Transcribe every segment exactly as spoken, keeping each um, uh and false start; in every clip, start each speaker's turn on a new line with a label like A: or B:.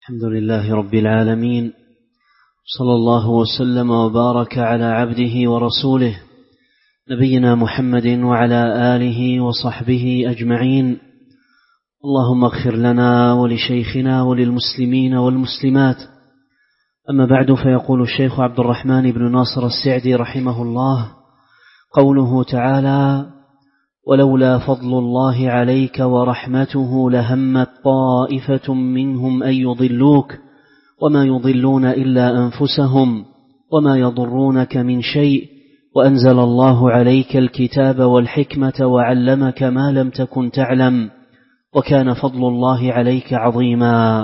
A: الحمد لله رب العالمين، صلى الله وسلم وبارك على عبده ورسوله نبينا محمد وعلى آله وصحبه أجمعين. اللهم اغفر لنا ولشيخنا وللمسلمين والمسلمات. أما بعد، فيقول الشيخ عبد الرحمن بن ناصر السعدي رحمه الله: قوله تعالى: ولولا فضل الله عليك ورحمته لهمت طائفة منهم أن يضلوك وما يضلون إلا أنفسهم وما يضرونك من شيء وأنزل الله عليك الكتاب والحكمة وعلمك ما لم تكن تعلم وكان فضل الله عليك عظيما.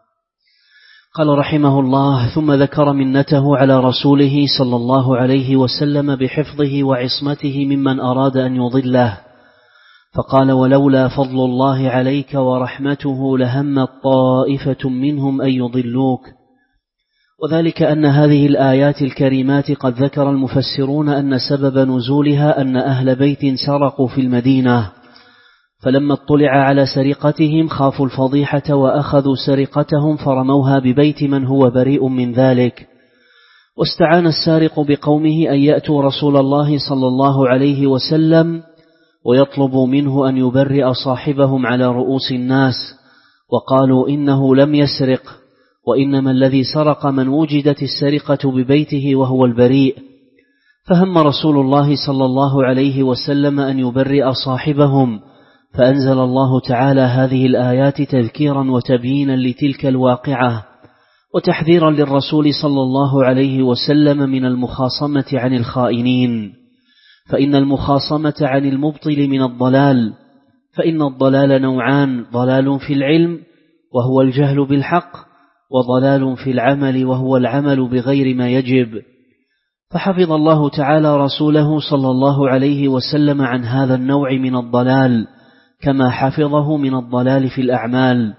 A: قال رحمه الله: ثم ذكر منته على رسوله صلى الله عليه وسلم بحفظه وعصمته ممن أراد أن يضله، فقال: ولولا فضل الله عليك ورحمته لهمت طائفة منهم أن يضلوك. وذلك أن هذه الآيات الكريمات قد ذكر المفسرون أن سبب نزولها أن أهل بيت سرقوا في المدينة، فلما اطلع على سرقتهم خافوا الفضيحة وأخذوا سرقتهم فرموها ببيت من هو بريء من ذلك، واستعان السارق بقومه أن يأتوا رسول الله صلى الله عليه وسلم ويطلبوا منه أن يبرئ صاحبهم على رؤوس الناس، وقالوا إنه لم يسرق، وإنما الذي سرق من وجدت السرقة ببيته وهو البريء. فهم رسول الله صلى الله عليه وسلم أن يبرئ صاحبهم، فأنزل الله تعالى هذه الآيات تذكيرا وتبيينا لتلك الواقعة، وتحذيرا للرسول صلى الله عليه وسلم من المخاصمة عن الخائنين، فإن المخاصمة عن المبطل من الضلال، فإن الضلال نوعان: ضلال في العلم وهو الجهل بالحق، وضلال في العمل وهو العمل بغير ما يجب. فحفظ الله تعالى رسوله صلى الله عليه وسلم عن هذا النوع من الضلال كما حفظه من الضلال في الأعمال،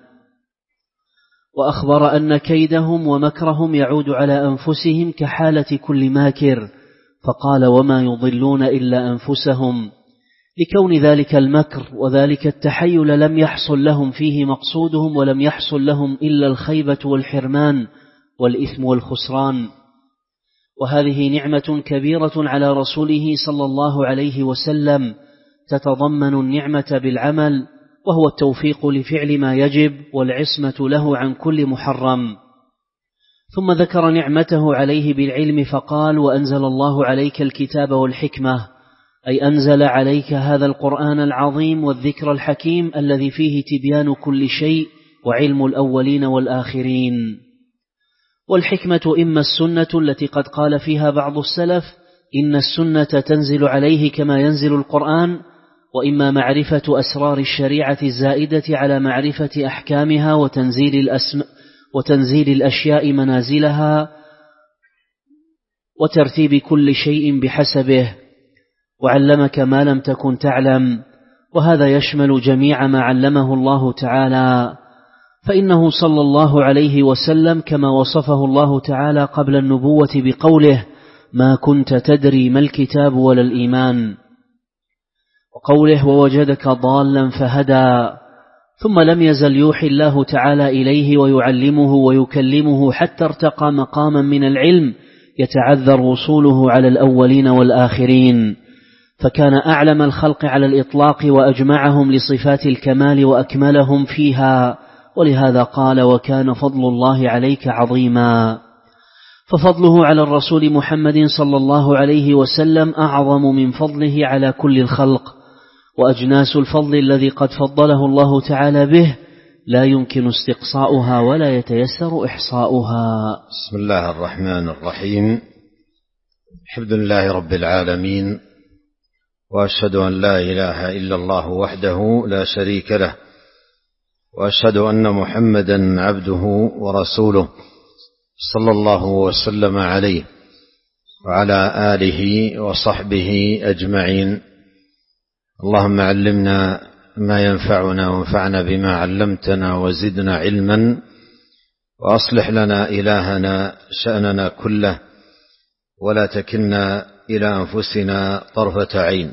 A: وأخبر أن كيدهم ومكرهم يعود على أنفسهم كحالة كل ماكر، فقال: وما يضلون إلا أنفسهم، لكون ذلك المكر وذلك التحيل لم يحصل لهم فيه مقصودهم، ولم يحصل لهم إلا الخيبة والحرمان والإثم والخسران. وهذه نعمة كبيرة على رسوله صلى الله عليه وسلم تتضمن النعمة بالعمل، وهو التوفيق لفعل ما يجب والعصمة له عن كل محرم. ثم ذكر نعمته عليه بالعلم فقال: وأنزل الله عليك الكتاب والحكمة، أي أنزل عليك هذا القرآن العظيم والذكر الحكيم الذي فيه تبيان كل شيء وعلم الأولين والآخرين. والحكمة إما السنة التي قد قال فيها بعض السلف إن السنة تنزل عليه كما ينزل القرآن، وإما معرفة أسرار الشريعة الزائدة على معرفة أحكامها وتنزيل الأسماء وتنزيل الأشياء منازلها وترتيب كل شيء بحسبه، وعلمك ما لم تكن تعلم، وهذا يشمل جميع ما علمه الله تعالى، فإنه صلى الله عليه وسلم كما وصفه الله تعالى قبل النبوة بقوله: ما كنت تدري ما الكتاب ولا الإيمان، وقوله: ووجدك ضالا فهدى. ثم لم يزل يوحي الله تعالى إليه ويعلمه ويكلمه حتى ارتقى مقاما من العلم يتعذر وصوله على الأولين والآخرين، فكان أعلم الخلق على الإطلاق وأجمعهم لصفات الكمال وأكملهم فيها، ولهذا قال: وكان فضل الله عليك عظيما. ففضله على الرسول محمد صلى الله عليه وسلم أعظم من فضله على كل الخلق، وأجناس الفضل الذي قد فضله الله تعالى به لا يمكن استقصاؤها ولا يتيسر إحصاؤها.
B: بسم الله الرحمن الرحيم. الحمد لله رب العالمين، وأشهد أن لا إله إلا الله وحده لا شريك له، وأشهد أن محمدا عبده ورسوله صلى الله وسلم عليه وعلى آله وصحبه أجمعين. اللهم علمنا ما ينفعنا وانفعنا بما علمتنا وزدنا علما، وأصلح لنا إلهنا شأننا كله، ولا تكلنا إلى أنفسنا طرفة عين.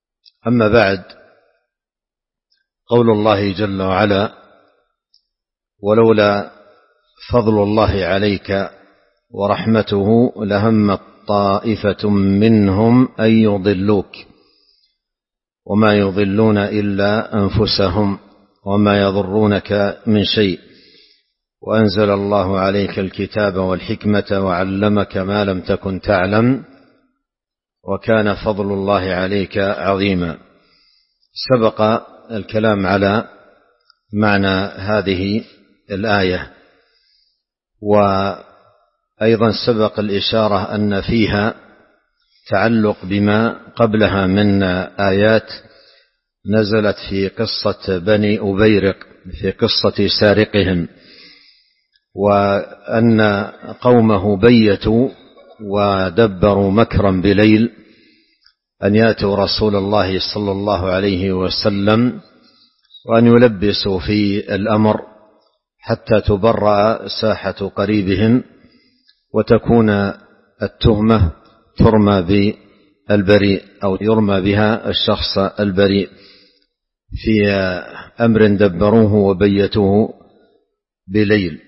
B: أما بعد، قول الله جل وعلا: ولولا فضل الله عليك ورحمته لهمت طائفة منهم أن يضلوك وما يضلون إلا أنفسهم وما يضرونك من شيء وأنزل الله عليك الكتاب والحكمة وعلمك ما لم تكن تعلم وكان فضل الله عليك عظيما. سبق الكلام على معنى هذه الآية، وأيضا سبق الإشارة أن فيها تعلق بما قبلها من آيات نزلت في قصة بني أبيرق، في قصة سارقهم، وأن قومه بيتوا ودبروا مكرا بليل أن يأتوا رسول الله صلى الله عليه وسلم وأن يلبسوا في الأمر حتى تبرأ ساحة قريبهم وتكون التهمة ترمى بالبريء أو يرمى بها الشخص البريء في أمر دبروه وبيتوه بليل.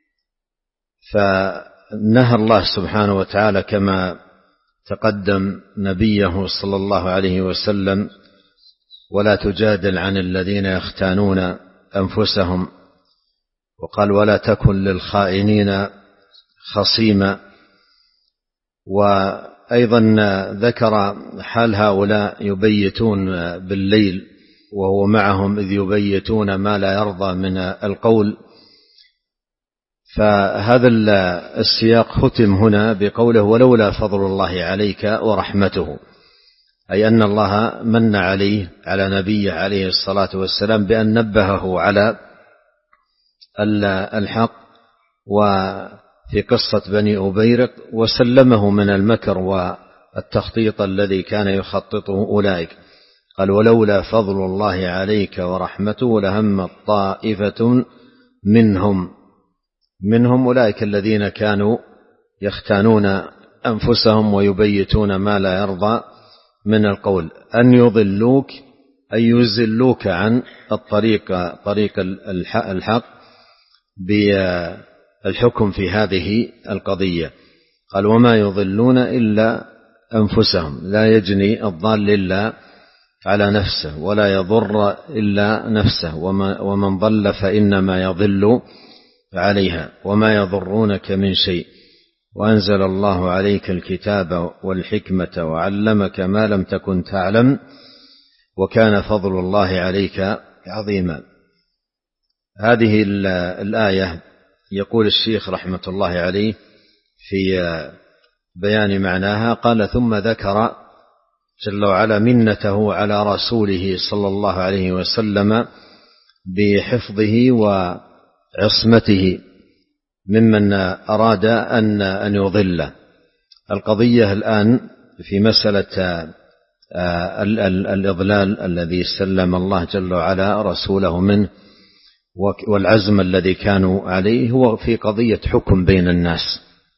B: فنهى الله سبحانه وتعالى كما تقدم نبيه صلى الله عليه وسلم: ولا تجادل عن الذين يختانون أنفسهم، وقال: ولا تكن للخائنين خصيما. وأيضا ذكر حال هؤلاء يبيتون بالليل وهو معهم إذ يبيتون ما لا يرضى من القول. فهذا السياق ختم هنا بقوله: ولولا فضل الله عليك ورحمته، أي أن الله من عليه على نبيه عليه الصلاة والسلام بأن نبهه على الحق وفي قصة بني أبيرق وسلمه من المكر والتخطيط الذي كان يخططه أولئك. قال: ولولا فضل الله عليك ورحمته لهمت طائفة منهم منهم أولئك الذين كانوا يختانون أنفسهم ويبيتون ما لا يرضى من القول، أن يضلوك أن يزلوك عن الطريق طريق الحق بالحكم في هذه القضية. قال: وما يضلون إلا أنفسهم، لا يجني الضال إلا على نفسه ولا يضر إلا نفسه، ومن ضل فإنما يضل عليها وما يضرونك من شيء، وأنزل الله عليك الكتاب والحكمة وعلمك ما لم تكن تعلم وكان فضل الله عليك عظيما. هذه الآية يقول الشيخ رحمة الله عليه في بيان معناها، قال: ثم ذكر جل وعلا منته على رسوله صلى الله عليه وسلم بحفظه وعصمته ممن أراد أن أن يضل. القضية الآن في مسألة الإضلال الذي سلم الله جل وعلا رسوله منه والعزم الذي كانوا عليه هو في قضية حكم بين الناس،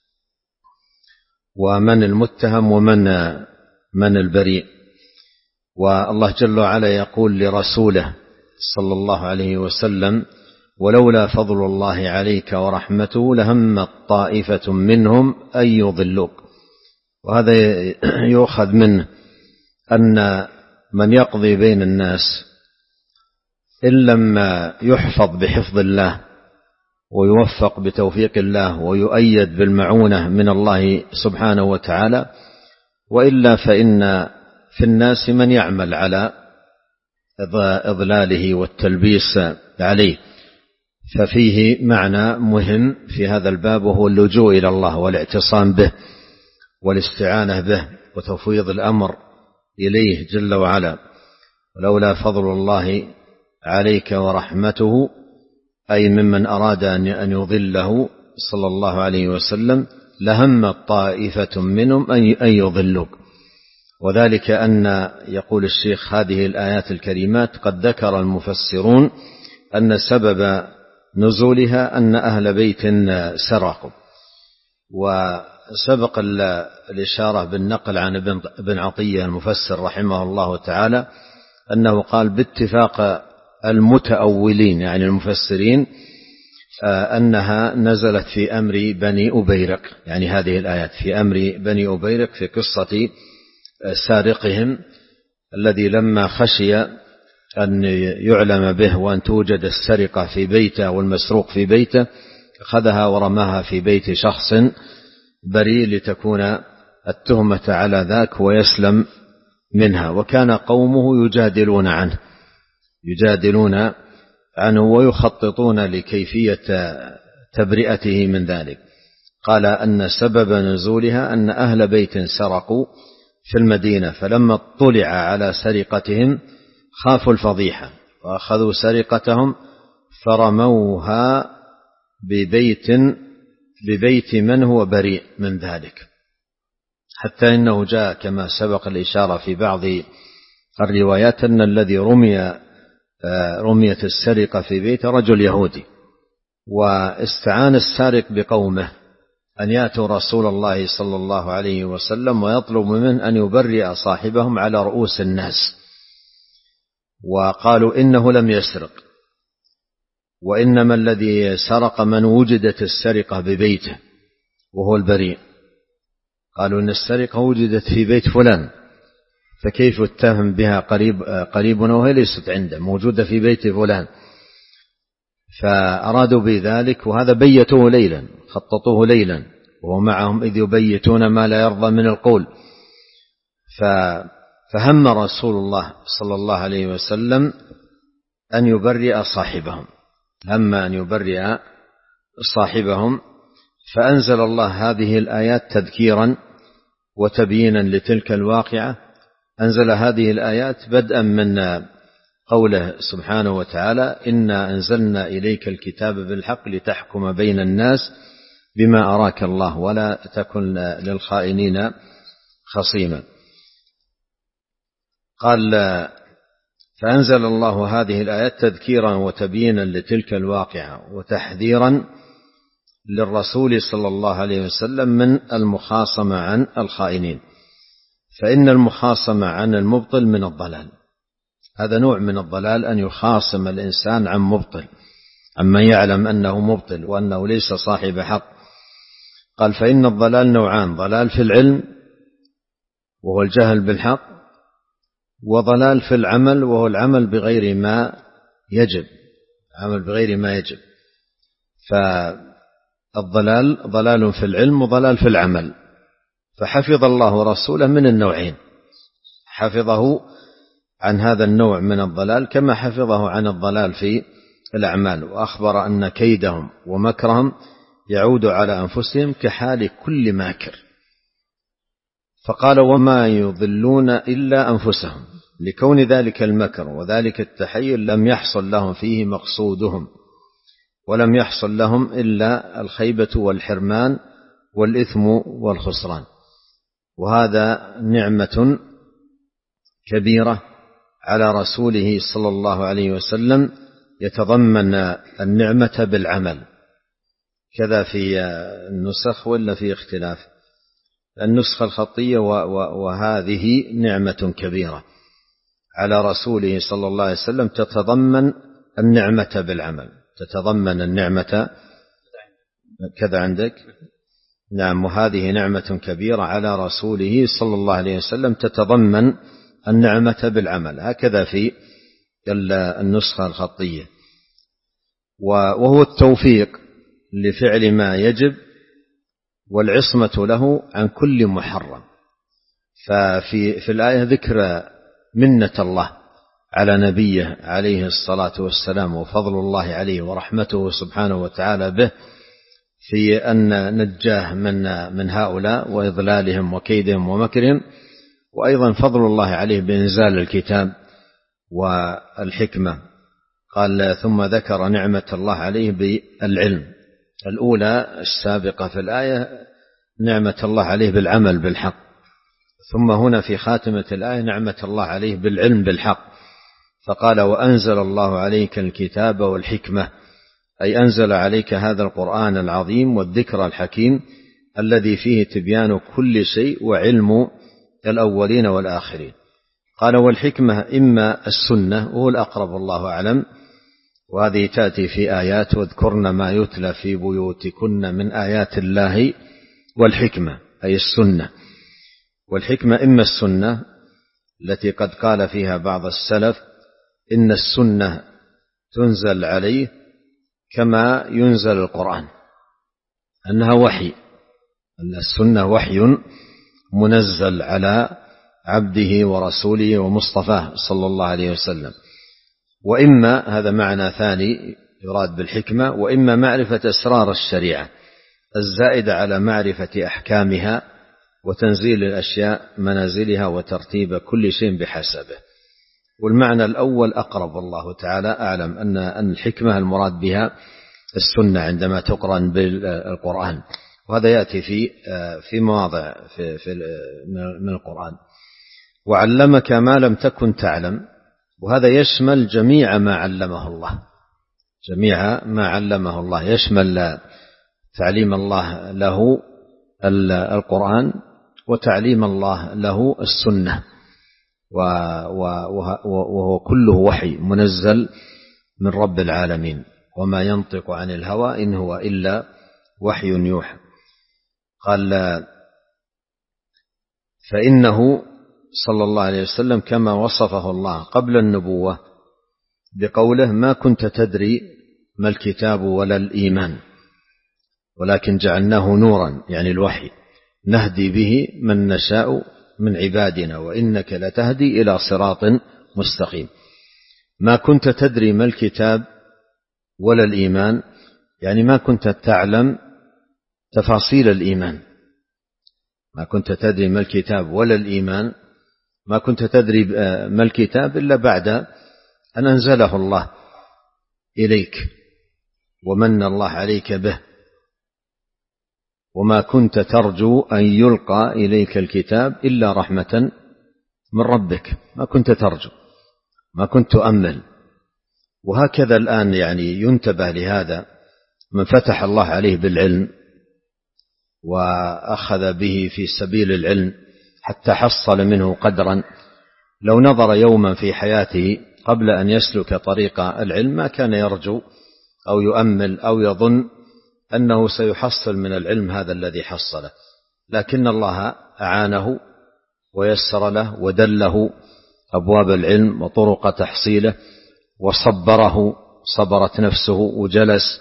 B: ومن المتهم ومن من البريء. والله جل وعلا يقول لرسوله صلى الله عليه وسلم: ولولا فضل الله عليك ورحمته لهمت طائفة منهم أن يضلوك. وهذا يؤخذ منه أن من يقضي بين الناس إن لم يحفظ بحفظ الله ويوفق بتوفيق الله ويؤيد بالمعونة من الله سبحانه وتعالى، وإلا فإن في الناس من يعمل على إضلاله والتلبيس عليه. ففيه معنى مهم في هذا الباب، وهو اللجوء إلى الله والاعتصام به والاستعانة به وتفويض الأمر إليه جل وعلا. ولولا فضل الله عليك ورحمته، أي ممن أراد أن يضله صلى الله عليه وسلم، لهمت طائفة منهم أن يضلوك. وذلك أن يقول الشيخ هذه الآيات الكريمات قد ذكر المفسرون أن سبب نزولها أن أهل بيت سرقوا، وسبق الإشارة بالنقل عن ابن عطية المفسر رحمه الله تعالى أنه قال باتفاق المتأولين يعني المفسرين أنها نزلت في أمر بني أبيرق، يعني هذه الآيات في أمر بني أبيرق في قصة سارقهم الذي لما خشي أن يعلم به وأن توجد السرقة في بيته والمسروق في بيته أخذها ورماها في بيت شخص بريء لتكون التهمة على ذاك ويسلم منها. وكان قومه يجادلون عنه يجادلون عنه ويخططون لكيفية تبرئته من ذلك. قال أن سبب نزولها أن أهل بيت سرقوا في المدينة، فلما اطلع على سرقتهم خافوا الفضيحة وأخذوا سرقتهم فرموها ببيت ببيت من هو بريء من ذلك، حتى إنه جاء كما سبق الإشارة في بعض الروايات أن الذي رمي رميت السرقة في بيت رجل يهودي، واستعان السارق بقومه أن يأتوا رسول الله صلى الله عليه وسلم ويطلب منه أن يبرئ صاحبهم على رؤوس الناس، وقالوا إنه لم يسرق، وإنما الذي سرق من وجدت السرقة ببيته وهو البريء. قالوا إن السرقة وجدت في بيت فلان، فكيف اتهم بها قريب قريبنا وهي ليست عنده، موجودة في بيت فلان. فأرادوا بذلك، وهذا بيتوه ليلا، خططوه ليلا وهو معهم إذ يبيتون ما لا يرضى من القول. فهم رسول الله صلى الله عليه وسلم أن يبرئ صاحبهم، هم أن يبرئ صاحبهم، فأنزل الله هذه الآيات تذكيرا وتبيينا لتلك الواقعة. أنزل هذه الآيات بدءا من قوله سبحانه وتعالى: إنا أنزلنا إليك الكتاب بالحق لتحكم بين الناس بما أراك الله ولا تكن للخائنين خصيما. قال: فأنزل الله هذه الآيات تذكيرا وتبيينا لتلك الواقعة وتحذيرا للرسول صلى الله عليه وسلم من المخاصمة عن الخائنين، فإن المخاصمة عن المبطل من الضلال، هذا نوع من الضلال أن يخاصم الإنسان عن مبطل، عما يعلم أنه مبطل وأنه ليس صاحب حق. قال: فإن الضلال نوعان: ضلال في العلم وهو الجهل بالحق، وضلال في العمل وهو العمل بغير ما يجب، عمل بغير ما يجب. فالضلال ضلال في العلم وضلال في العمل، فحفظ الله رسوله من النوعين، حفظه عن هذا النوع من الضلال كما حفظه عن الضلال في الأعمال، وأخبر أن كيدهم ومكرهم يعود على أنفسهم كحال كل ماكر. فقال: وما يضلون إلا أنفسهم، لكون ذلك المكر وذلك التحيل لم يحصل لهم فيه مقصودهم، ولم يحصل لهم إلا الخيبة والحرمان والإثم والخسران. وهذا نعمة كبيرة على رسوله صلى الله عليه وسلم، يتضمن النعمة بالعمل. كذا في النسخ ولا في اختلاف؟ النسخة الخطية وهذه نعمة كبيرة على رسوله صلى الله عليه وسلم، تتضمن النعمة بالعمل، تتضمن النعمة كذا عندك؟ نعم. وهذه نعمة كبيرة على رسوله صلى الله عليه وسلم تتضمن النعمة بالعمل، هكذا في النسخة الخطية. وهو التوفيق لفعل ما يجب والعصمة له عن كل محرم. ففي في الآية ذكر منة الله على نبيه عليه الصلاة والسلام، وفضل الله عليه ورحمته سبحانه وتعالى به في أن نجاه من من هؤلاء وإضلالهم وكيدهم ومكرهم، وأيضا فضل الله عليه بإنزال الكتاب والحكمة. قال: ثم ذكر نعمة الله عليه بالعلم، الأولى السابقة في الآية نعمة الله عليه بالعمل بالحق، ثم هنا في خاتمة الآية نعمة الله عليه بالعلم بالحق. فقال: وأنزل الله عليك الكتاب والحكمة، أي أنزل عليك هذا القرآن العظيم والذكر الحكيم الذي فيه تبيان كل شيء وعلم الأولين والآخرين. قال: والحكمة إما السنة وهو الأقرب الله أعلم، وهذه تأتي في آيات: واذكرن ما يتلى في بيوتكن من آيات الله والحكمة، أي السنة. والحكمة إما السنة التي قد قال فيها بعض السلف إن السنة تنزل عليه كما ينزل القرآن، أنها وحي، أن السنة وحي منزل على عبده ورسوله ومصطفاه صلى الله عليه وسلم. وإما هذا معنى ثاني يراد بالحكمة، وإما معرفة أسرار الشريعة الزائدة على معرفة أحكامها وتنزيل الأشياء منازلها وترتيب كل شيء بحسبه. والمعنى الأول أقرب، والله تعالى أعلم، أن أن الحكمة المراد بها السنة عندما تقرن بالقرآن، وهذا يأتي في في مواضع في في من القرآن. وعلمك ما لم تكن تعلم، وهذا يشمل جميع ما علمه الله، جميع ما علمه الله، يشمل تعليم الله له القرآن وتعليم الله له السنة، وهو كله وحي منزل من رب العالمين. وما ينطق عن الهوى إن هو إلا وحي يوحى. قال: فإنه صلى الله عليه وسلم كما وصفه الله قبل النبوة بقوله: ما كنت تدري ما الكتاب ولا الإيمان ولكن جعلناه نورا، يعني الوحي، نهدي به من نشاء من عبادنا وإنك لتهدي إلى صراط مستقيم. ما كنت تدري ما الكتاب ولا الإيمان، يعني ما كنت تعلم تفاصيل الإيمان. ما كنت تدري ما الكتاب ولا الإيمان، ما كنت تدري ما الكتاب إلا بعد أن أنزله الله إليك ومن الله عليك به. وما كنت ترجو أن يلقى إليك الكتاب إلا رحمة من ربك، ما كنت ترجو، ما كنت تؤمل. وهكذا الآن يعني ينتبه لهذا من فتح الله عليه بالعلم وأخذ به في سبيل العلم حتى حصل منه قدرا، لو نظر يوما في حياته قبل أن يسلك طريق العلم ما كان يرجو أو يؤمل أو يظن أنه سيحصل من العلم هذا الذي حصله، لكن الله أعانه ويسر له ودله أبواب العلم وطرق تحصيله، وصبره، صبرت نفسه وجلس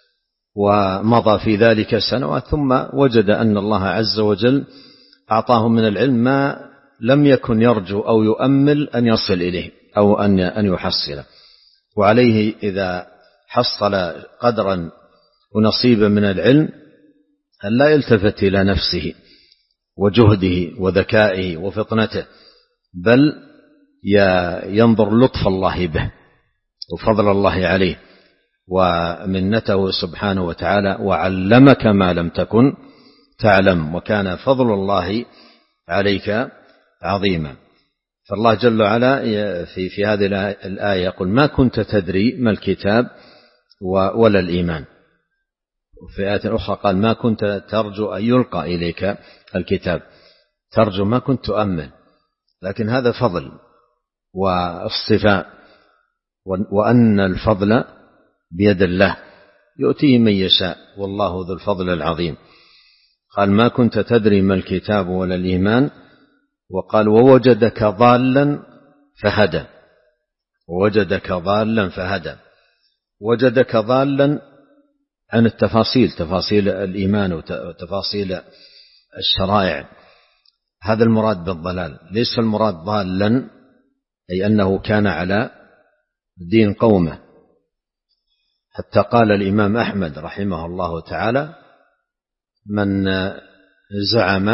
B: ومضى في ذلك سنوات، ثم وجد أن الله عز وجل أعطاه من العلم ما لم يكن يرجو أو يؤمل أن يصل إليه أو أن يحصله. وعليه إذا حصل قدرا ونصيبا من العلم أن لا يلتفت إلى نفسه وجهده وذكائه وفطنته، بل ينظر لطف الله به وفضل الله عليه ومنته سبحانه وتعالى. وعلمك ما لم تكن تعلم، وكان فضل الله عليك عظيما. فالله جل وعلا في في هذه الآية يقول: ما كنت تدري ما الكتاب ولا الإيمان. وفي آية أخرى قال: ما كنت ترجو أن يلقى إليك الكتاب، ترجو، ما كنت تؤمن. لكن هذا فضل واصطفاء، وأن الفضل بيد الله يؤتيه من يشاء والله ذو الفضل العظيم. قال: ما كنت تدري ما الكتاب ولا الإيمان. وقال: ووجدك ضالا فهدى، ووجدك ضالا فهدى. وجدك ضالا عن التفاصيل، تفاصيل الإيمان وتفاصيل الشرائع، هذا المراد بالضلال. ليس المراد ضالا أي أنه كان على دين قومه، حتى قال الإمام أحمد رحمه الله تعالى: من زعم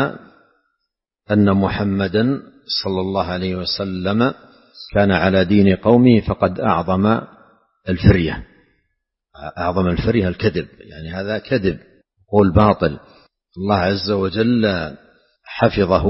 B: أن محمدا صلى الله عليه وسلم كان على دين قومه فقد أعظم الفرية. أعظم الفرية الكذب، يعني هذا كذب، قول باطل. الله عز وجل حفظه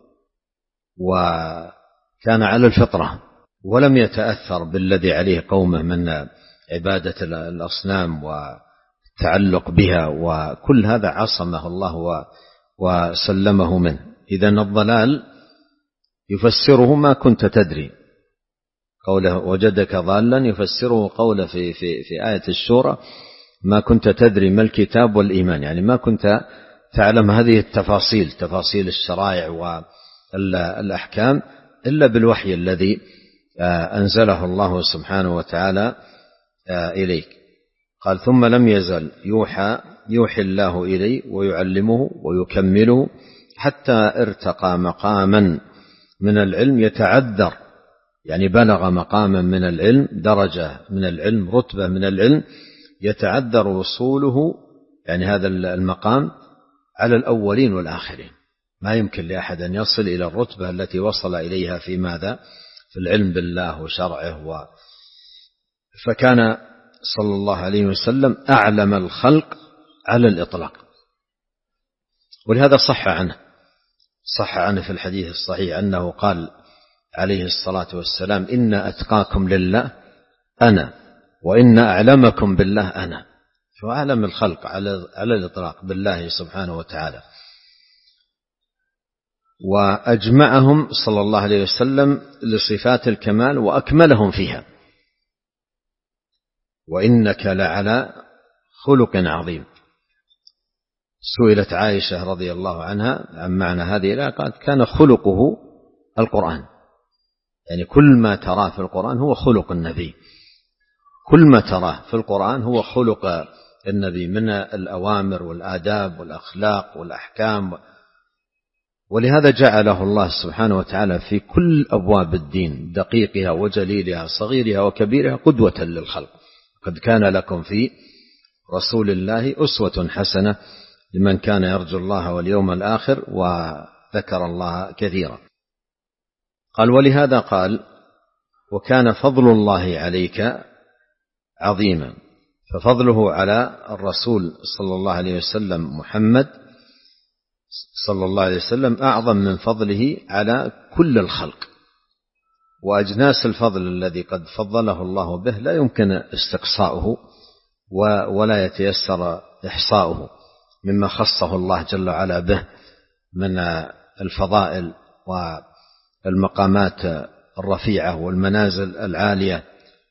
B: وكان على الفطرة ولم يتأثر بالذي عليه قومه من عبادة الأصنام والتعلق بها، وكل هذا عصمه الله وسلمه منه. إذن الضلال يفسره ما كنت تدري، قوله وجدك ضالا يفسره قوله في, في, في آية الشورى ما كنت تدري ما الكتاب والإيمان، يعني ما كنت تعلم هذه التفاصيل، تفاصيل الشرائع والأحكام إلا بالوحي الذي أنزله الله سبحانه وتعالى إليك. قال ثم لم يزل يوحى يوحي الله إليه ويعلمه ويكمله حتى ارتقى مقاما من العلم يتعذر، يعني بلغ مقاما من العلم، درجة من العلم، رتبة من العلم يتعذر وصوله، يعني هذا المقام على الأولين والآخرين. ما يمكن لأحد أن يصل إلى الرتبة التي وصل إليها في ماذا؟ في العلم بالله وشرعه. و... فكان صلى الله عليه وسلم أعلم الخلق على الإطلاق، ولهذا صح عنه صح عنه في الحديث الصحيح أنه قال عليه الصلاة والسلام إن أتقاكم لله أنا وإن أعلمكم بالله أنا. فأعلم الخلق على على الإطلاق بالله سبحانه وتعالى، وأجمعهم صلى الله عليه وسلم لصفات الكمال وأكملهم فيها. وإنك لعلى خلق عظيم. سئلت عائشة رضي الله عنها عن معنى هذه الآية قالت كان خلقه القرآن، يعني كل ما تراه في القرآن هو خلق النبي، كل ما تراه في القرآن هو خلق النبي من الأوامر والآداب والأخلاق والأحكام. ولهذا جعله الله سبحانه وتعالى في كل أبواب الدين دقيقها وجليلها صغيرها وكبيرها قدوة للخلق. قد كان لكم في رسول الله أسوة حسنة لمن كان يرجو الله واليوم الآخر وذكر الله كثيرا. قال ولهذا قال وكان فضل الله عليك عظيما. ففضله على الرسول صلى الله عليه وسلم محمد صلى الله عليه وسلم أعظم من فضله على كل الخلق. وأجناس الفضل الذي قد فضله الله به لا يمكن استقصاؤه ولا يتيسر إحصاؤه مما خصه الله جل وعلا به من الفضائل والمقامات الرفيعة والمنازل العالية.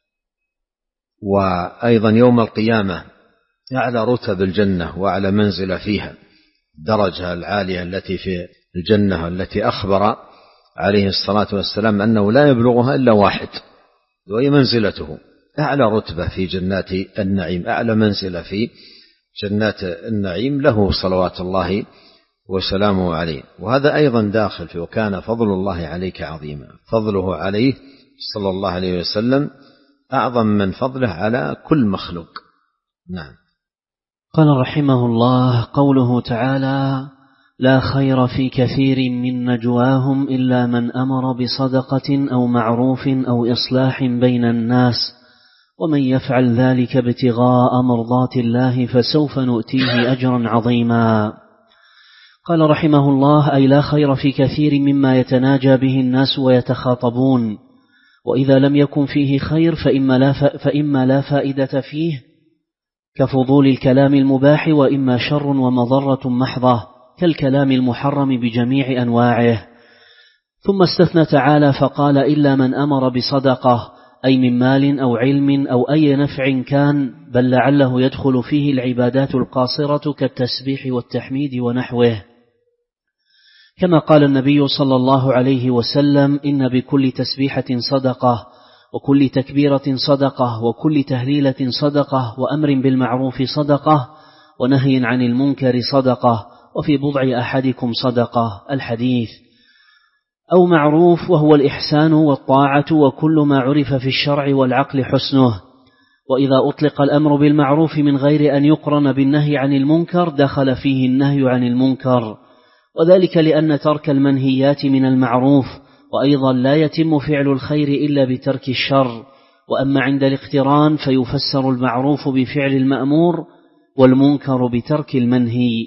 B: وأيضا يوم القيامة أعلى رتب الجنة وأعلى منزلة فيها، درجة العالية التي في الجنة التي أخبر عليه الصلاة والسلام أنه لا يبلغها إلا واحد، وهي منزلته أعلى رتبة في جنات النعيم، أعلى منزلة في جنات النعيم له صلوات الله وسلامه عليه. وهذا أيضا داخل في وكان فضل الله عليك عظيما. فضله عليه صلى الله عليه وسلم أعظم من فضله على كل مخلوق. نعم.
A: قال رحمه الله قوله تعالى لا خير في كثير من نجواهم إلا من أمر بصدقة أو معروف أو إصلاح بين الناس ومن يفعل ذلك ابتغاء مرضات الله فسوف نؤتيه أجرا عظيما. قال رحمه الله أي لا خير في كثير مما يتناجى به الناس ويتخاطبون، وإذا لم يكن فيه خير فإما لا, فإما لا فائدة فيه كفضول الكلام المباح، وإما شر ومضرة محضة كالكلام المحرم بجميع أنواعه. ثم استثنى تعالى فقال إلا من أمر بصدقة، أي من مال أو علم أو أي نفع كان، بل لعله يدخل فيه العبادات القاصرة كالتسبيح والتحميد ونحوه، كما قال النبي صلى الله عليه وسلم إن بكل تسبيحة صدقة وكل تكبيرة صدقة وكل تهليلة صدقة وأمر بالمعروف صدقة ونهي عن المنكر صدقة وفي بضع أحدكم صدقة. الحديث. أو معروف وهو الإحسان والطاعة وكل ما عرف في الشرع والعقل حسنه. وإذا أطلق الأمر بالمعروف من غير أن يقرن بالنهي عن المنكر دخل فيه النهي عن المنكر، وذلك لأن ترك المنهيات من المعروف، وأيضا لا يتم فعل الخير إلا بترك الشر. وأما عند الاقتران فيفسر المعروف بفعل المأمور والمنكر بترك المنهي.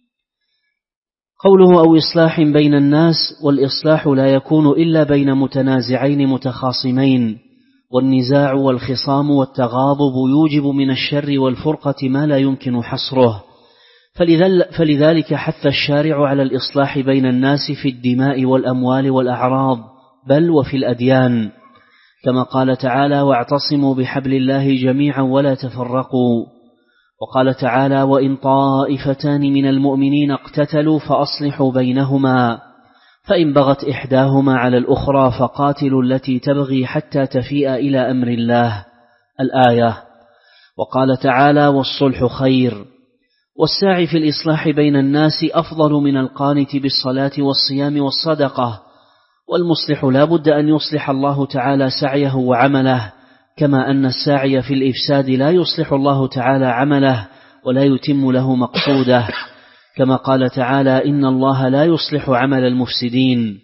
A: قوله أو إصلاح بين الناس، والإصلاح لا يكون إلا بين متنازعين متخاصمين، والنزاع والخصام والتغاضب يوجب من الشر والفرقة ما لا يمكن حصره، فلذلك حث الشارع على الإصلاح بين الناس في الدماء والأموال والأعراض، بل وفي الأديان، كما قال تعالى: واعتصموا بحبل الله جميعا ولا تفرقوا. وقال تعالى: وإن طائفتان من المؤمنين اقتتلوا فأصلحوا بينهما فإن بغت إحداهما على الأخرى فقاتلوا التي تبغي حتى تفيء إلى أمر الله، الآية. وقال تعالى: والصلح خير. والساعي في الإصلاح بين الناس أفضل من القانت بالصلاة والصيام والصدقة. والمصلح لا بد أن يصلح الله تعالى سعيه وعمله، كما أن الساعي في الإفساد لا يصلح الله تعالى عمله ولا يتم له مقصوده، كما قال تعالى: إن الله لا يصلح عمل المفسدين.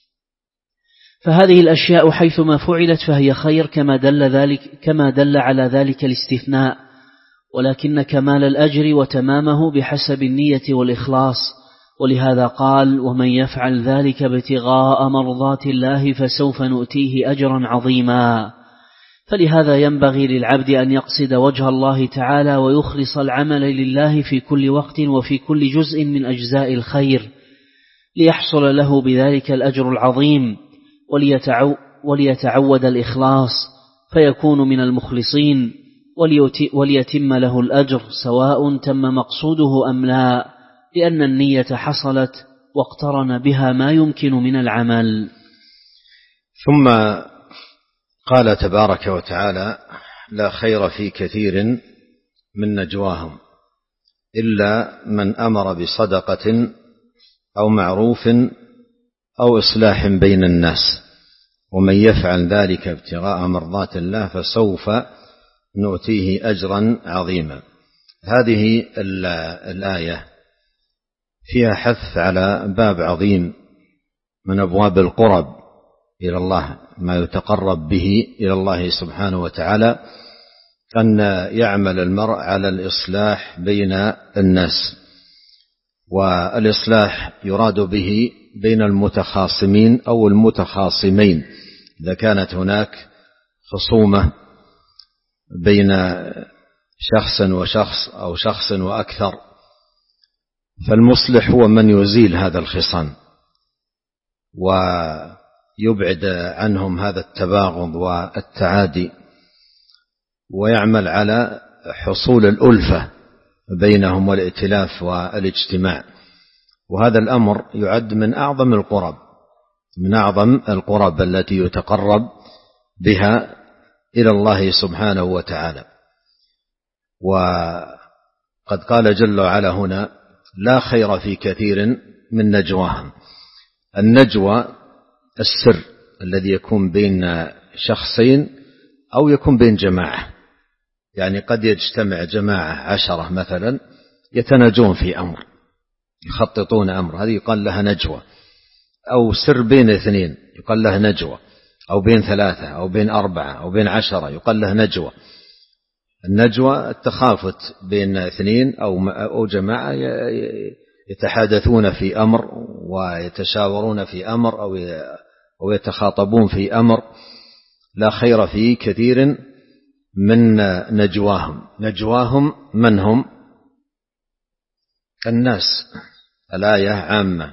A: فهذه الأشياء حيثما فعلت فهي خير، كما دل ذلك كما دل على ذلك الاستثناء، ولكن كمال الأجر وتمامه بحسب النية والإخلاص. ولهذا قال: ومن يفعل ذلك ابتغاء مرضات الله فسوف نؤتيه أجرا عظيما. فلهذا ينبغي للعبد أن يقصد وجه الله تعالى ويخلص العمل لله في كل وقت وفي كل جزء من أجزاء الخير، ليحصل له بذلك الأجر العظيم، وليتعو وليتعود الإخلاص فيكون من المخلصين، وليتم له الأجر سواء تم مقصوده أم لا، لأن النية حصلت واقترن بها ما يمكن من العمل.
B: ثم قال تبارك وتعالى: لا خير في كثير من نجواهم إلا من أمر بصدقة أو معروف أو إصلاح بين الناس ومن يفعل ذلك ابتغاء مرضات الله فسوف نؤتيه أجرا عظيما. هذه الآية فيها حث على باب عظيم من أبواب القرب إلى الله، ما يتقرب به إلى الله سبحانه وتعالى، أن يعمل المرء على الإصلاح بين الناس. والإصلاح يراد به بين المتخاصمين أو المتخاصمين، إذا كانت هناك خصومة بين شخص وشخص أو شخص وأكثر، فالمصلح هو من يزيل هذا الخصام ويبعد عنهم هذا التباغض والتعادي، ويعمل على حصول الألفة بينهم والائتلاف والاجتماع. وهذا الأمر يعد من أعظم القرب من أعظم القرب التي يتقرب بها إلى الله سبحانه وتعالى. وقد قال جل وعلا هنا: لا خير في كثير من نجواهم. النجوى السر الذي يكون بين شخصين أو يكون بين جماعة، يعني قد يجتمع جماعة عشرة مثلا يتناجون في أمر، يخططون أمر، هذه يقال لها نجوى. أو سر بين اثنين يقال لها نجوى، أو بين ثلاثة أو بين أربعة أو بين عشرة يقال لها نجوى. النجوى التخافت بين اثنين أو جماعة يتحادثون في أمر ويتشاورون في أمر أو يتخاطبون في أمر. لا خير في كثير من نجواهم. نجواهم من هم؟ الناس. الآية عامة.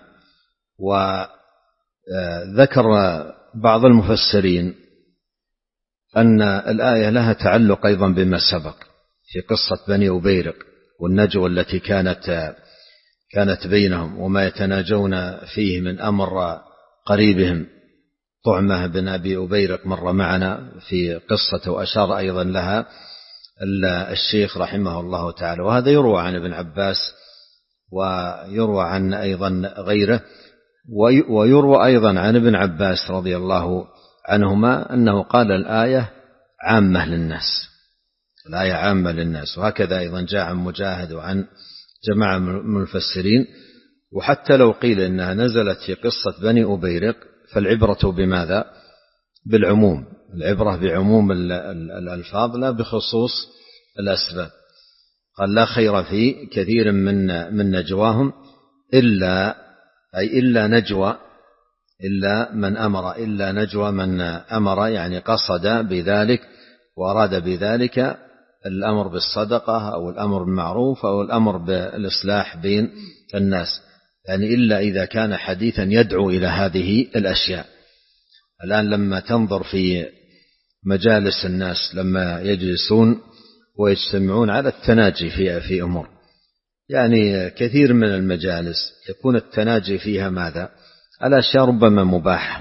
B: وذكر بعض المفسرين أن الآية لها تعلق أيضا بما سبق في قصة بني أبيرق والنجوى التي كانت كانت بينهم وما يتناجون فيه من أمر قريبهم. طعمة بن أبي أبيرق مر معنا في قصة وأشار أيضا لها الشيخ رحمه الله تعالى. وهذا يروى عن ابن عباس ويروى عن أيضا غيره، ويروى أيضا عن ابن عباس رضي الله عنهما أنه قال الآية عامة للناس، الآية عامة للناس. وهكذا أيضا جاء عن مجاهد وعن جماعة من المفسرين. وحتى لو قيل إنها نزلت في قصة بني أبيرق فالعبرة بماذا؟ بالعموم، العبرة بعموم الألفاظ لا بخصوص الأسباب. قال لا خير في كثير من من نجواهم إلا أي إلا نجوى إلا من أمر إلا نجوى من أمر، يعني قصد بذلك وأراد بذلك الأمر بالصدقة أو الأمر بالمعروف أو الأمر بالإصلاح بين الناس، يعني إلا إذا كان حديثا يدعو إلى هذه الأشياء. الآن لما تنظر في مجالس الناس لما يجلسون ويجتمعون على التناجي في في أمور، يعني كثير من المجالس يكون التناجي فيها ماذا؟ على أشياء ربما مباحة،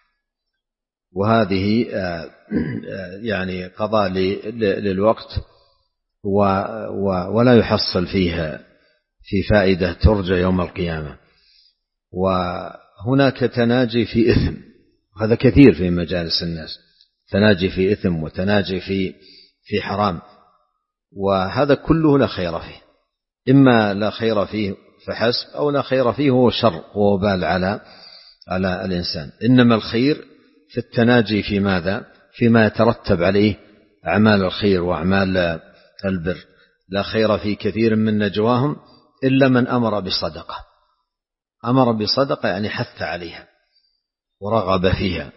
B: وهذه يعني قضاء للوقت ولا يحصل فيها في فائدة ترجى يوم القيامة. وهناك تناجي في إثم، هذا كثير في مجالس الناس، تناجي في إثم وتناجي في في حرام، وهذا كله لا خير فيه، إما لا خير فيه فحسب أو لا خير فيه هو شر ووبال على على الإنسان. إنما الخير في التناجي في ماذا؟ فيما يترتب عليه أعمال الخير وأعمال البر. لا خير في كثير من نجواهم إلا من أمر بصدقة، أمر بصدقة يعني حث عليها ورغب فيها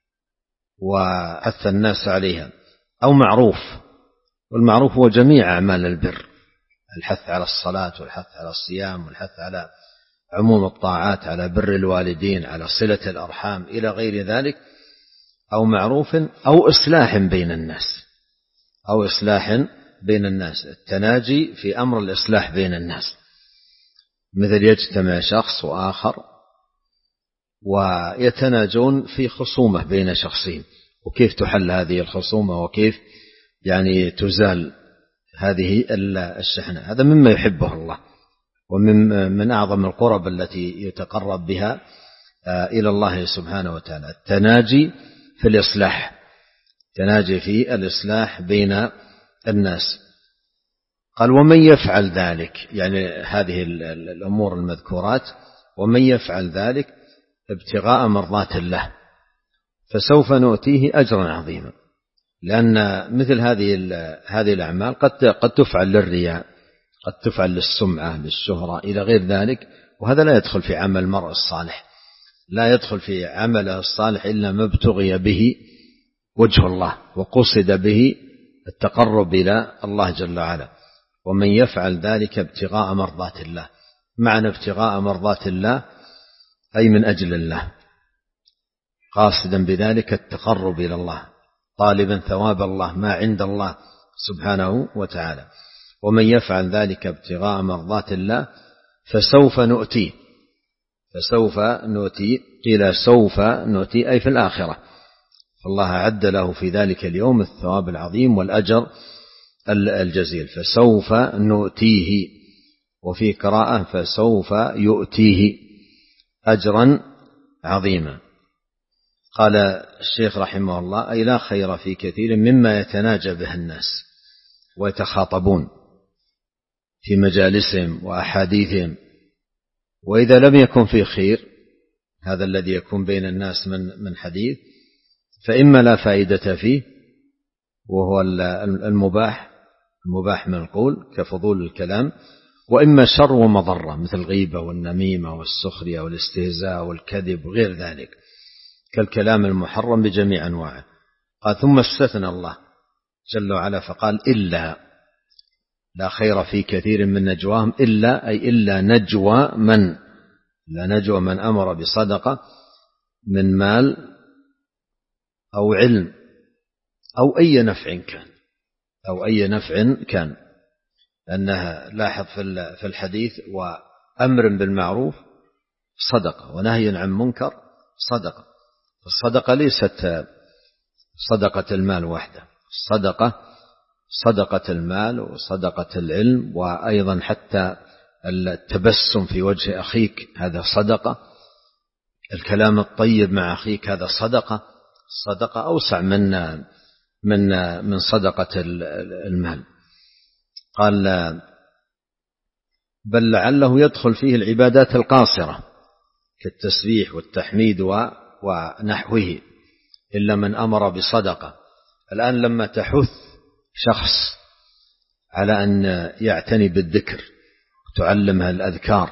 B: وحث الناس عليها، أو معروف، والمعروف هو جميع أعمال البر، الحث على الصلاة والحث على الصيام والحث على عموم الطاعات، على بر الوالدين، على صلة الأرحام إلى غير ذلك، أو معروف أو إصلاح بين الناس، أو إصلاح بين الناس. التناجي في أمر الإصلاح بين الناس، مثل يجتمع شخص وآخر ويتناجون في خصومة بين شخصين، وكيف تحل هذه الخصومة وكيف يعني تزال هذه الشحنة. هذا مما يحبه الله، ومن من أعظم القرب التي يتقرب بها إلى الله سبحانه وتعالى، التناجي في الإصلاح، تناجي في الإصلاح بين الناس. قال ومن يفعل ذلك، يعني هذه الأمور المذكورات، ومن يفعل ذلك ابتغاء مرضات الله فسوف نؤتيه أجرا عظيما. لأن مثل هذه هذه الأعمال قد قد تفعل للرياء، قد تفعل للسمعة، للشهرة إلى غير ذلك، وهذا لا يدخل في عمل المرء الصالح، لا يدخل في عمله الصالح إلا ما ابتغي به وجه الله وقصد به التقرب إلى الله جل وعلا. ومن يفعل ذلك ابتغاء مرضات الله، معنى ابتغاء مرضات الله أي من أجل الله، قاصدا بذلك التقرب إلى الله، طالبا ثواب الله ما عند الله سبحانه وتعالى. ومن يفعل ذلك ابتغاء مرضات الله فسوف نؤتيه، فسوف نؤتيه، قيل سوف نؤتيه أي في الآخرة، فالله أعد له في ذلك اليوم الثواب العظيم والأجر الجزيل. فسوف نؤتيه، وفي قراءة فسوف يؤتيه أجرا عظيما. قال الشيخ رحمه الله أي لا خير في كثير مما يتناجى به الناس ويتخاطبون في مجالسهم وأحاديثهم، وإذا لم يكن في خير، هذا الذي يكون بين الناس من من حديث، فإما لا فائدة فيه وهو المباح، المباح من القول كفضول الكلام، وإما شر ومضرة مثل الغيبة والنميمة والسخرية والاستهزاء والكذب وغير ذلك، كالكلام المحرم بجميع أنواعه. قال ثم استثنى الله جل وعلا فقال إلا، لا خير في كثير من نجواهم إلا أي إلا نجوى من، لا نجوى من أمر بصدقة من مال أو علم أو أي نفع كان، أو أي نفع كان، لأنها لاحظ في الحديث وأمر بالمعروف صدقة ونهي عن منكر صدقة. الصدقة ليست صدقة المال وحده، الصدقة صدقة المال وصدقة العلم، وأيضا حتى التبسم في وجه أخيك هذا صدقة، الكلام الطيب مع أخيك هذا صدقة. الصدقة أوسع من من من صدقة المال. قال بل لعله يدخل فيه العبادات القاصرة كالتسبيح والتحميد ونحوه إلا من أمر بصدقة. الآن لما تحث شخص على أن يعتني بالذكر وتعلمها الأذكار،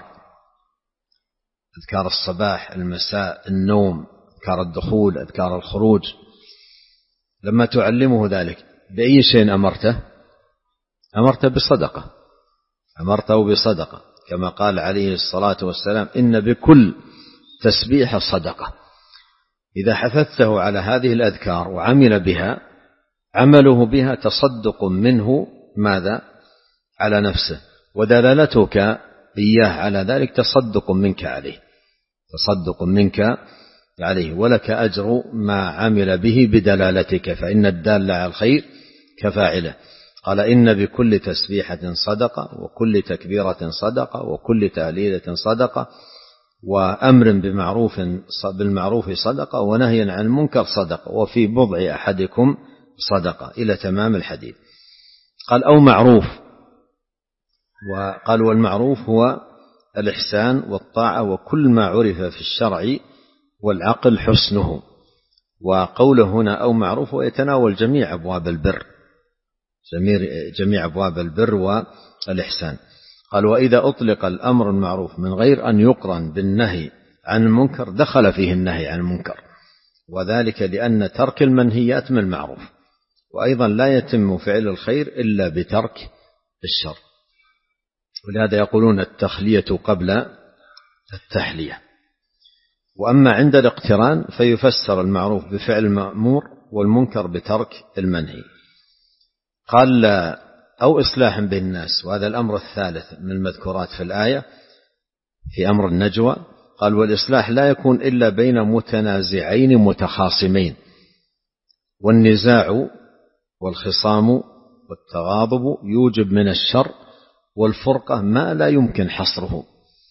B: أذكار الصباح المساء النوم، أذكار الدخول أذكار الخروج، لما تعلمه ذلك بأي شيء أمرته؟ أمرته بصدقة، أمرته بصدقة، كما قال عليه الصلاة والسلام إن بكل تسبيح صدقة. إذا حثثته على هذه الأذكار وعمل بها عمله بها تصدق منه ماذا؟ على نفسه، ودلالتك إياه على ذلك تصدق منك عليه، تصدق منك عليه، ولك أجر ما عمل به بدلالتك، فإن الدال على الخير كفاعله. قال إن بكل تسبيحة صدقة، وكل تكبيرة صدقة، وكل تهليلة صدقة، وأمر بمعروف بالمعروف صدقة، ونهي عن المنكر صدقة، وفي بضع أحدكم صدقة، إلى تمام الحديث. قال أو معروف، وقال والمعروف هو الإحسان والطاعة، وكل ما عرف في الشرع والعقل حسنه. وقوله هنا أو معروف ويتناول جميع أبواب البر، جميع أبواب البر والإحسان. قال وإذا أطلق الأمر المعروف من غير أن يقرن بالنهي عن المنكر دخل فيه النهي عن المنكر، وذلك لأن ترك المنهيات من المعروف، وأيضا لا يتم فعل الخير إلا بترك الشر، ولهذا يقولون التخلية قبل التحلية. وأما عند الاقتران فيفسر المعروف بفعل المأمور والمنكر بترك المنهي. قال أو إصلاح بين الناس، وهذا الأمر الثالث من المذكورات في الآية في أمر النجوى. قال والإصلاح لا يكون إلا بين متنازعين متخاصمين، والنزاع والخصام والتغاضب يوجب من الشر والفرقة ما لا يمكن حصره.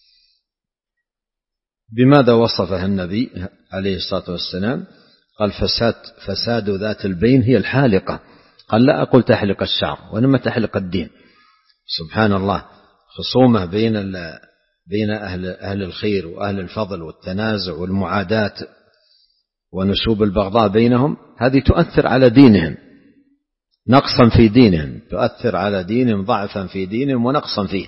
B: بماذا وصفها النبي عليه الصلاة والسلام؟ قال فساد, فساد ذات البين هي الحالقة. قال لا أقول تحلق الشعر، وإنما تحلق الدين. سبحان الله، خصومة بين بين أهل, أهل الخير وأهل الفضل، والتنازع والمعاداة ونشوب البغضاء بينهم، هذه تؤثر على دينهم، نقصا في دينهم، تؤثر على دينهم، ضعفا في دينهم ونقصا فيه.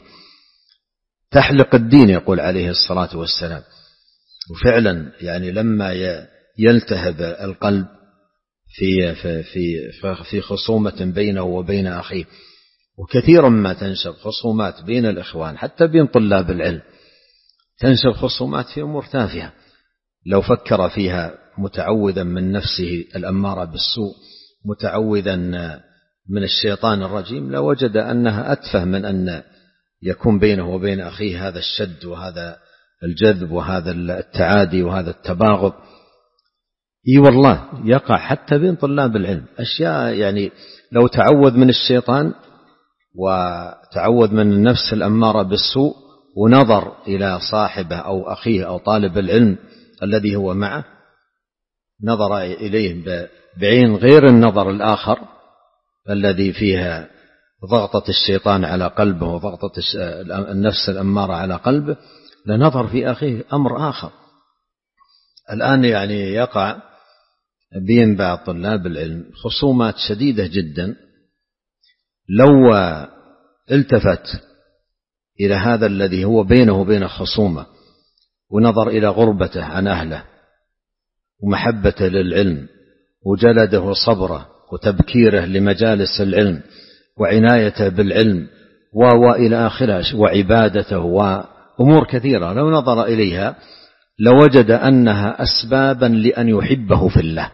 B: تحلق الدين يقول عليه الصلاة والسلام. وفعلا يعني لما يلتهب القلب في في في في خصومة بينه وبين أخيه، وكثيرا ما تنشب خصومات بين الإخوان حتى بين طلاب العلم، تنشب خصومات في أمور تافهة، لو فكر فيها متعوذا من نفسه الأمارة بالسوء، متعوذا من الشيطان الرجيم، لوجد أنها أتفه من أن يكون بينه وبين أخيه هذا الشد وهذا الجذب وهذا التعادي وهذا التباغض. اي والله يقع حتى بين طلاب العلم أشياء، يعني لو تعوذ من الشيطان وتعوذ من النفس الأمارة بالسوء ونظر إلى صاحبه أو أخيه أو طالب العلم الذي هو معه، نظر إليه بعين غير النظر الآخر الذي فيها ضغطة الشيطان على قلبه وضغطة النفس الأمارة على قلبه، لنظر في أخيه أمر آخر. الآن يعني يقع بين بعض طلاب العلم خصومات شديدة جدا، لو التفت إلى هذا الذي هو بينه وبين خصومة ونظر إلى غربته عن أهله ومحبته للعلم وجلده صبره وتبكيره لمجالس العلم وعنايته بالعلم وإلى آخره وعبادته وأمور كثيرة، لو نظر إليها لوجد أنها أسبابا لأن يحبه في الله،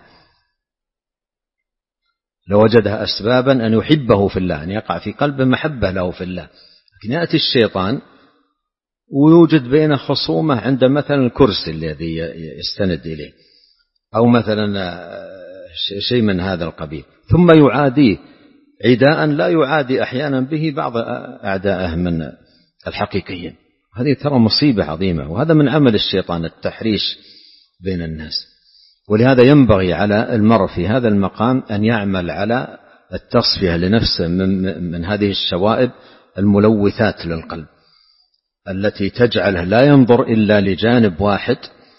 B: لوجدها أسبابا أن يحبه في الله، أن يقع في قلبه محبة له في الله. لكن يأتي الشيطان ويوجد بين خصومة عند مثلا الكرسي الذي يستند إليه أو مثلا شيء من هذا القبيل، ثم يعاديه عداء لا يعادي أحيانا به بعض أعدائه من الحقيقيين. هذه ترى مصيبة عظيمة، وهذا من عمل الشيطان التحريش بين الناس. ولهذا ينبغي على المرء في هذا المقام أن يعمل على التصفية لنفسه من, من هذه الشوائب الملوثات للقلب التي تجعله لا ينظر إلا لجانب واحد،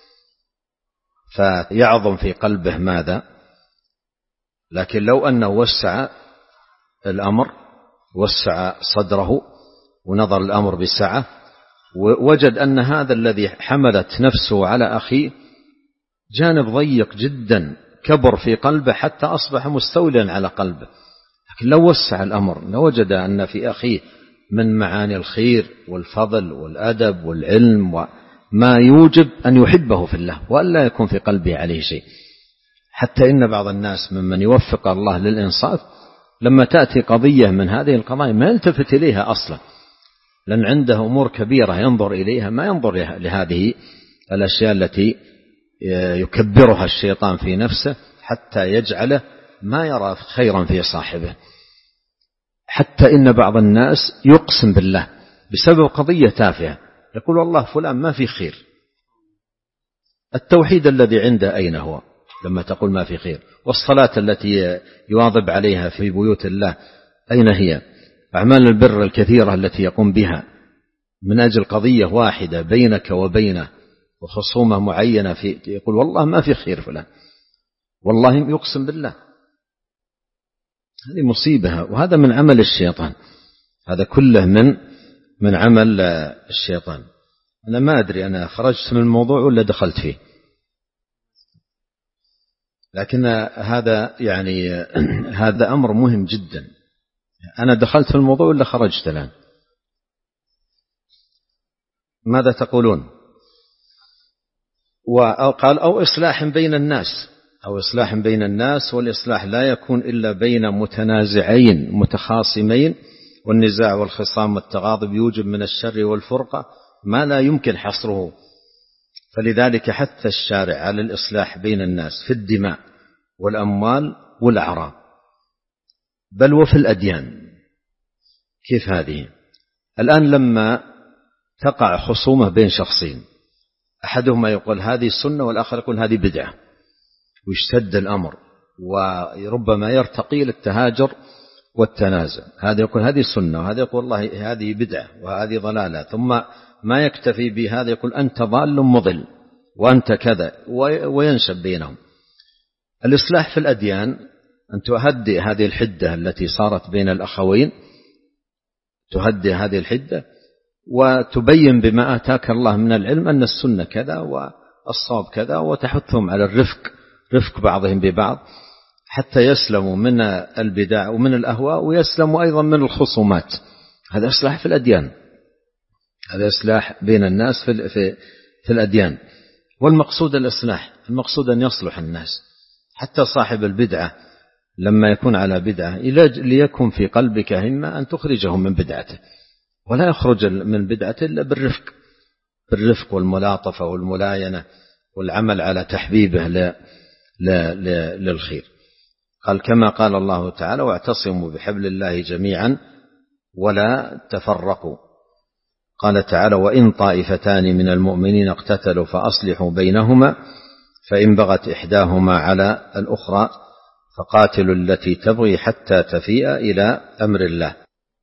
B: فيعظم في قلبه ماذا؟ لكن لو أنه وسع الأمر، وسع صدره ونظر الأمر بسعة، ووجد أن هذا الذي حملت نفسه على أخيه جانب ضيق جدا كبر في قلبه حتى أصبح مستوليا على قلبه. لكن لو وسع الأمر لوجد أن في أخيه من معاني الخير والفضل والأدب والعلم وما يوجب أن يحبه في الله وألا يكون في قلبه عليه شيء. حتى إن بعض الناس ممن يوفق الله للإنصاف لما تأتي قضية من هذه القضايا ما يلتفت إليها أصلا، لأن عنده أمور كبيرة ينظر إليها، ما ينظر لهذه الأشياء التي يكبرها الشيطان في نفسه حتى يجعله ما يرى خيرا في صاحبه. حتى إن بعض الناس يقسم بالله بسبب قضية تافهة، يقول والله فلان ما في خير. التوحيد الذي عنده أين هو لما تقول ما في خير؟ والصلاة التي يواظب عليها في بيوت الله أين هي؟ أعمال البر الكثيرة التي يقوم بها من أجل قضية واحدة بينك وبينه وخصومة معينة، في يقول والله ما في خير فلان، والله يقسم بالله. هذه مصيبة، وهذا من عمل الشيطان، هذا كله من من عمل الشيطان. أنا ما أدري أنا خرجت من الموضوع ولا دخلت فيه، لكن هذا يعني هذا أمر مهم جدا. أنا دخلت في الموضوع ولا خرجت الآن؟ ماذا تقولون؟ وقال أو إصلاح بين الناس، أو إصلاح بين الناس، والإصلاح لا يكون إلا بين متنازعين متخاصمين، والنزاع والخصام والتغاضب يوجب من الشر والفرقة ما لا يمكن حصره. فلذلك حث الشارع على الإصلاح بين الناس في الدماء والأموال والأعراض، بل وفي الأديان. كيف هذه؟ الآن لما تقع خصومة بين شخصين، أحدهما يقول هذه السنة والآخر يقول هذه بدعة، ويشتد الأمر وربما يرتقي للتهاجر والتنازع، هذا يقول هذه السنة وهذا يقول والله هذه بدعة وهذه ضلالة، ثم ما يكتفي بهذا يقول أنت ضال مضل وأنت كذا، وينشب بينهم. الإصلاح في الأديان أن تهدئ هذه الحدة التي صارت بين الأخوين، تهدئ هذه الحدة وتبين بما آتاك الله من العلم أن السنة كذا والصواب كذا، وتحثهم على الرفق، رفق بعضهم ببعض حتى يسلموا من البدع ومن الأهواء، ويسلموا أيضا من الخصومات. هذا إصلاح في الأديان، هذا إصلاح بين الناس في, في, في الأديان. والمقصود الإصلاح، المقصود أن يصلح الناس، حتى صاحب البدعة لما يكون على بدعة ليكن في قلبك همة أن تخرجه من بدعته، ولا يخرج من بدعته إلا بالرفق، بالرفق والملاطفة والملاينة والعمل على تحبيبه ل ل ل للخير. قال كما قال الله تعالى واعتصموا بحبل الله جميعا ولا تفرقوا. قال تعالى وإن طائفتان من المؤمنين اقتتلوا فأصلحوا بينهما فإن بغت إحداهما على الأخرى فقاتلوا التي تبغي حتى تفيء إلى أمر الله.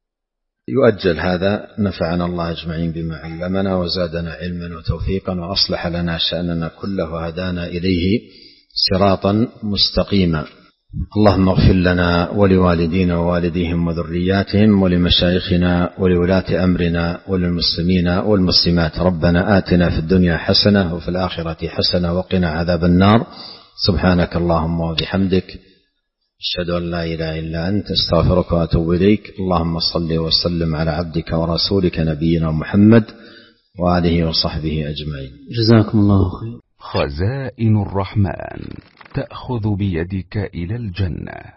B: يؤجل هذا، نفعنا الله أجمعين بما علمنا وزادنا علما وتوفيقا وأصلح لنا شأننا كله وهدانا إليه صراطا مستقيما. اللهم اغفر لنا ولوالدينا ووالديهم وذرياتهم ولمشايخنا ولولاة أمرنا وللمسلمين والمسلمات. ربنا آتنا في الدنيا حسنة وفي الآخرة حسنة وقنا عذاب النار. سبحانك اللهم وبحمدك أشهد أن لا إله إلا أنت استغفرك وأتوب إليك. اللهم صل وسلم على عبدك ورسولك نبينا محمد وآله وصحبه أجمعين.
A: جزاكم الله خير.
C: خزائن الرحمن تأخذ بيدك إلى الجنة.